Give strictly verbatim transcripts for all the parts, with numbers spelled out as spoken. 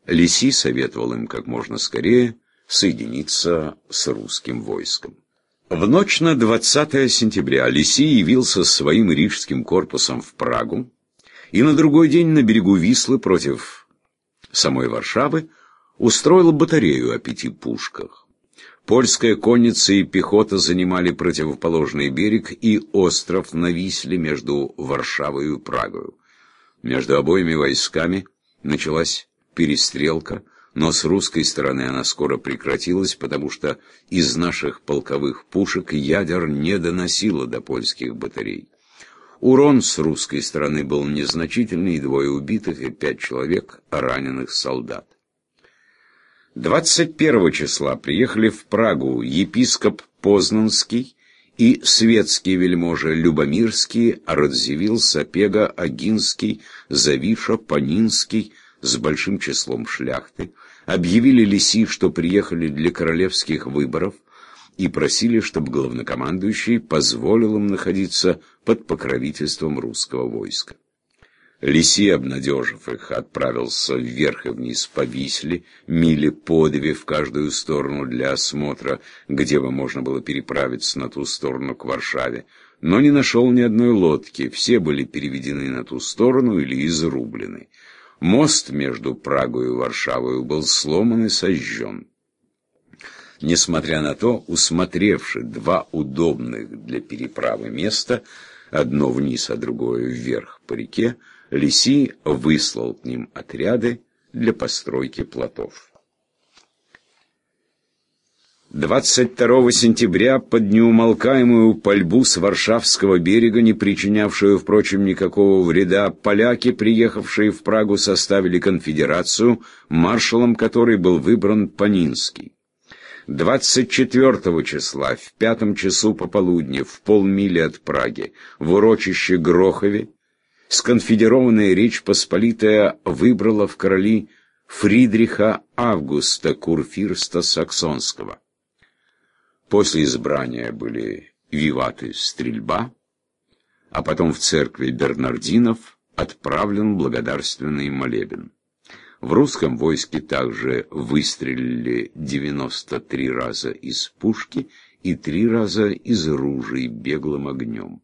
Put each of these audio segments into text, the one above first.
Лиси советовал им как можно скорее соединиться с русским войском. В ночь на двадцатое сентября Лиси явился с своим рижским корпусом в Прагу, и на другой день на берегу Вислы против самой Варшавы устроил батарею о пяти пушках. Польская конница и пехота занимали противоположный берег и остров на Висле между Варшавой и Прагой. Между обоими войсками началась перестрелка, но с русской стороны она скоро прекратилась, потому что из наших полковых пушек ядер не доносило до польских батарей. Урон с русской стороны был незначительный, двое убитых и пять человек раненых солдат. двадцать первого числа приехали в Прагу епископ Познанский и светские вельможи Любомирский, Радзивилл, Сапега, Агинский, Завиша, Панинский с большим числом шляхты, объявили Лиси, что приехали для королевских выборов, и просили, чтобы главнокомандующий позволил им находиться под покровительством русского войска. Лиси, обнадежив их, отправился вверх и вниз по Висле, мили по две в каждую сторону для осмотра, где бы можно было переправиться на ту сторону к Варшаве, но не нашел ни одной лодки, все были переведены на ту сторону или изрублены. Мост между Прагой и Варшавой был сломан и сожжен. Несмотря на то, усмотревши два удобных для переправы места, одно вниз, а другое вверх по реке, Лиси выслал к ним отряды для постройки плотов. двадцать второго сентября под неумолкаемую пальбу с Варшавского берега, не причинявшую, впрочем, никакого вреда, поляки, приехавшие в Прагу, составили конфедерацию, маршалом которой был выбран Панинский. двадцать четвёртого числа, в пятом часу пополудни, в полмили от Праги, в урочище Грохове, сконфедерованная Речь Посполитая выбрала в короли Фридриха Августа, курфюрста Саксонского. После избрания были виваты, стрельба, а потом в церкви Бернардинов отправлен благодарственный молебен. В русском войске также выстрелили девяносто три раза из пушки и три раза из ружей беглым огнем.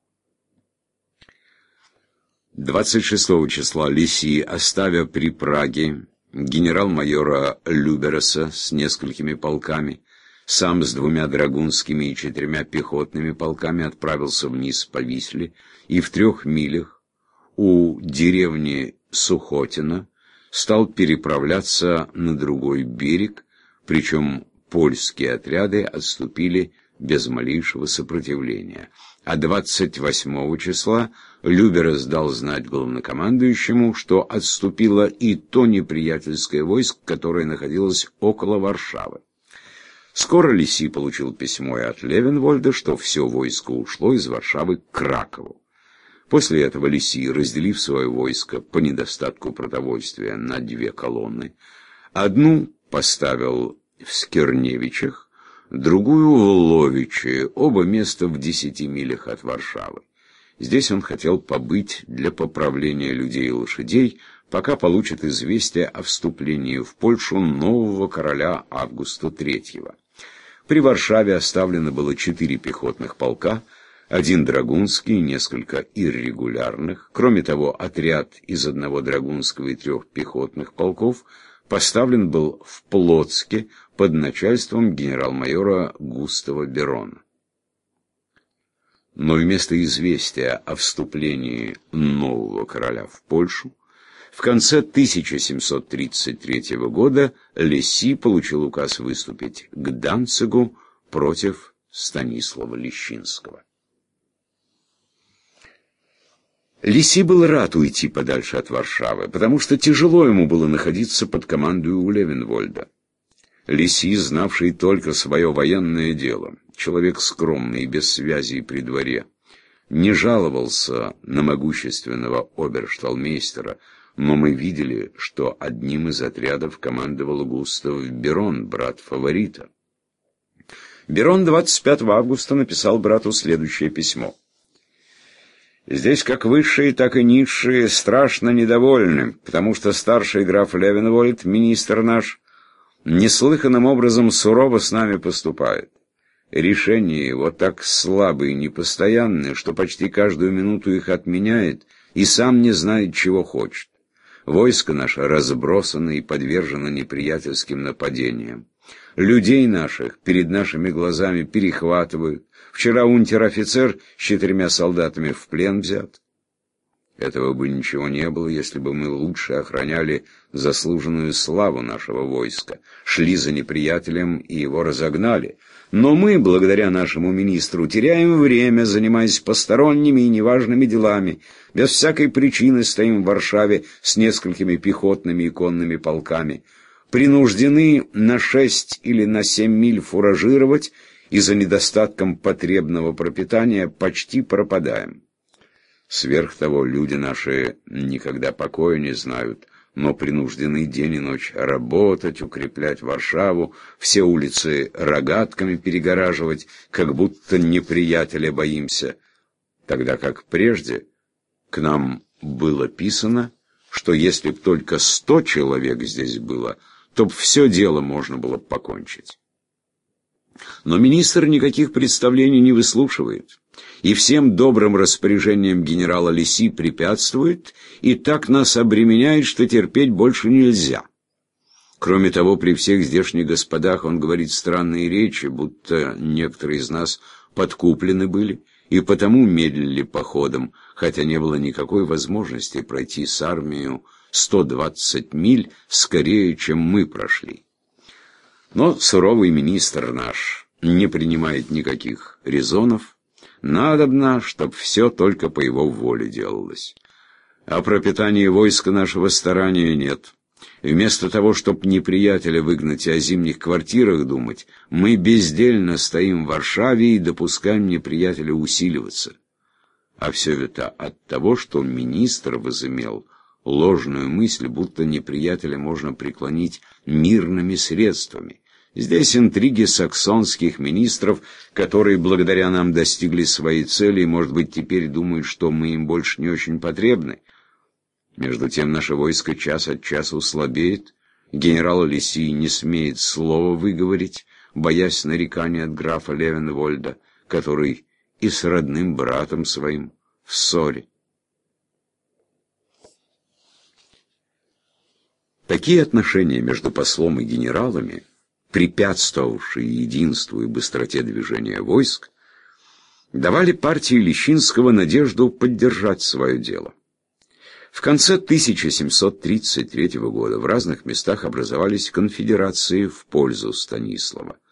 двадцать шестого числа Лиси, оставив при Праге генерал-майора Любереса с несколькими полками, сам с двумя драгунскими и четырьмя пехотными полками отправился вниз по Висле и в трех милях у деревни Сухотина стал переправляться на другой берег, причем польские отряды отступили без малейшего сопротивления. А двадцать восьмого числа Люберес дал знать главнокомандующему, что отступило и то неприятельское войско, которое находилось около Варшавы. Скоро Лиси получил письмо и от Левенвольда, что все войско ушло из Варшавы к Кракову. После этого Лиси, разделив свое войско по недостатку продовольствия на две колонны, одну поставил в Скерневичах, другую в Ловиче, оба места в десяти милях от Варшавы. Здесь он хотел побыть для поправления людей и лошадей, пока получит известие о вступлении в Польшу нового короля Августа третьего. При Варшаве оставлено было четыре пехотных полка, один драгунский и несколько иррегулярных. Кроме того, отряд из одного драгунского и трех пехотных полков поставлен был в Плотске под начальством генерал-майора Густава Берона. Но вместо известия о вступлении нового короля в Польшу, в конце тысяча семьсот тридцать третьего года Лиси получил указ выступить к Данцигу против Станислава Лещинского. Лиси был рад уйти подальше от Варшавы, потому что тяжело ему было находиться под командой у Левенвольда. Лиси, знавший только свое военное дело, человек скромный и без связей при дворе, не жаловался на могущественного обершталмейстера, но мы видели, что одним из отрядов командовал Густав Берон, брат фаворита. Берон двадцать пятого августа написал брату следующее письмо. Здесь как высшие, так и низшие страшно недовольны, потому что старший граф Левенвольд, министр наш, неслыханным образом сурово с нами поступает. Решения его так слабые и непостоянные, что почти каждую минуту их отменяет и сам не знает, чего хочет. Войско наше разбросано и подвержено неприятельским нападениям. Людей наших перед нашими глазами перехватывают. Вчера унтер-офицер с четырьмя солдатами в плен взят. Этого бы ничего не было, если бы мы лучше охраняли заслуженную славу нашего войска, шли за неприятелем и его разогнали. Но мы, благодаря нашему министру, теряем время, занимаясь посторонними и неважными делами. Без всякой причины стоим в Варшаве с несколькими пехотными и конными полками. Принуждены на шесть или на семь миль фуражировать, и за недостатком потребного пропитания почти пропадаем. Сверх того, люди наши никогда покоя не знают, но принуждены день и ночь работать, укреплять Варшаву, все улицы рогатками перегораживать, как будто неприятеля боимся, тогда как прежде к нам было писано, что если б только сто человек здесь было, то б все дело можно было б покончить. Но министр никаких представлений не выслушивает, и всем добрым распоряжениям генерала Лиси препятствует, и так нас обременяет, что терпеть больше нельзя. Кроме того, при всех здешних господах он говорит странные речи, будто некоторые из нас подкуплены были, и потому медлили походом, хотя не было никакой возможности пройти с армией сто двадцать миль скорее, чем мы прошли. Но суровый министр наш не принимает никаких резонов. Надобно, чтоб все только по его воле делалось. О пропитании войска нашего старания нет. Вместо того, чтоб неприятеля выгнать и о зимних квартирах думать, мы бездельно стоим в Варшаве и допускаем неприятеля усиливаться. А все это от того, что министр возымел ложную мысль, будто неприятеля можно преклонить мирными средствами. Здесь интриги саксонских министров, которые благодаря нам достигли своей цели и, может быть, теперь думают, что мы им больше не очень потребны. Между тем наше войско час от часу слабеет, генерал Лиси не смеет слова выговорить, боясь нареканий от графа Левенвольда, который и с родным братом своим в ссоре. Такие отношения между послом и генералами, препятствовавшие единству и быстроте движения войск, давали партии Лещинского надежду поддержать свое дело. В конце тысяча семьсот тридцать третьего года в разных местах образовались конфедерации в пользу Станислава.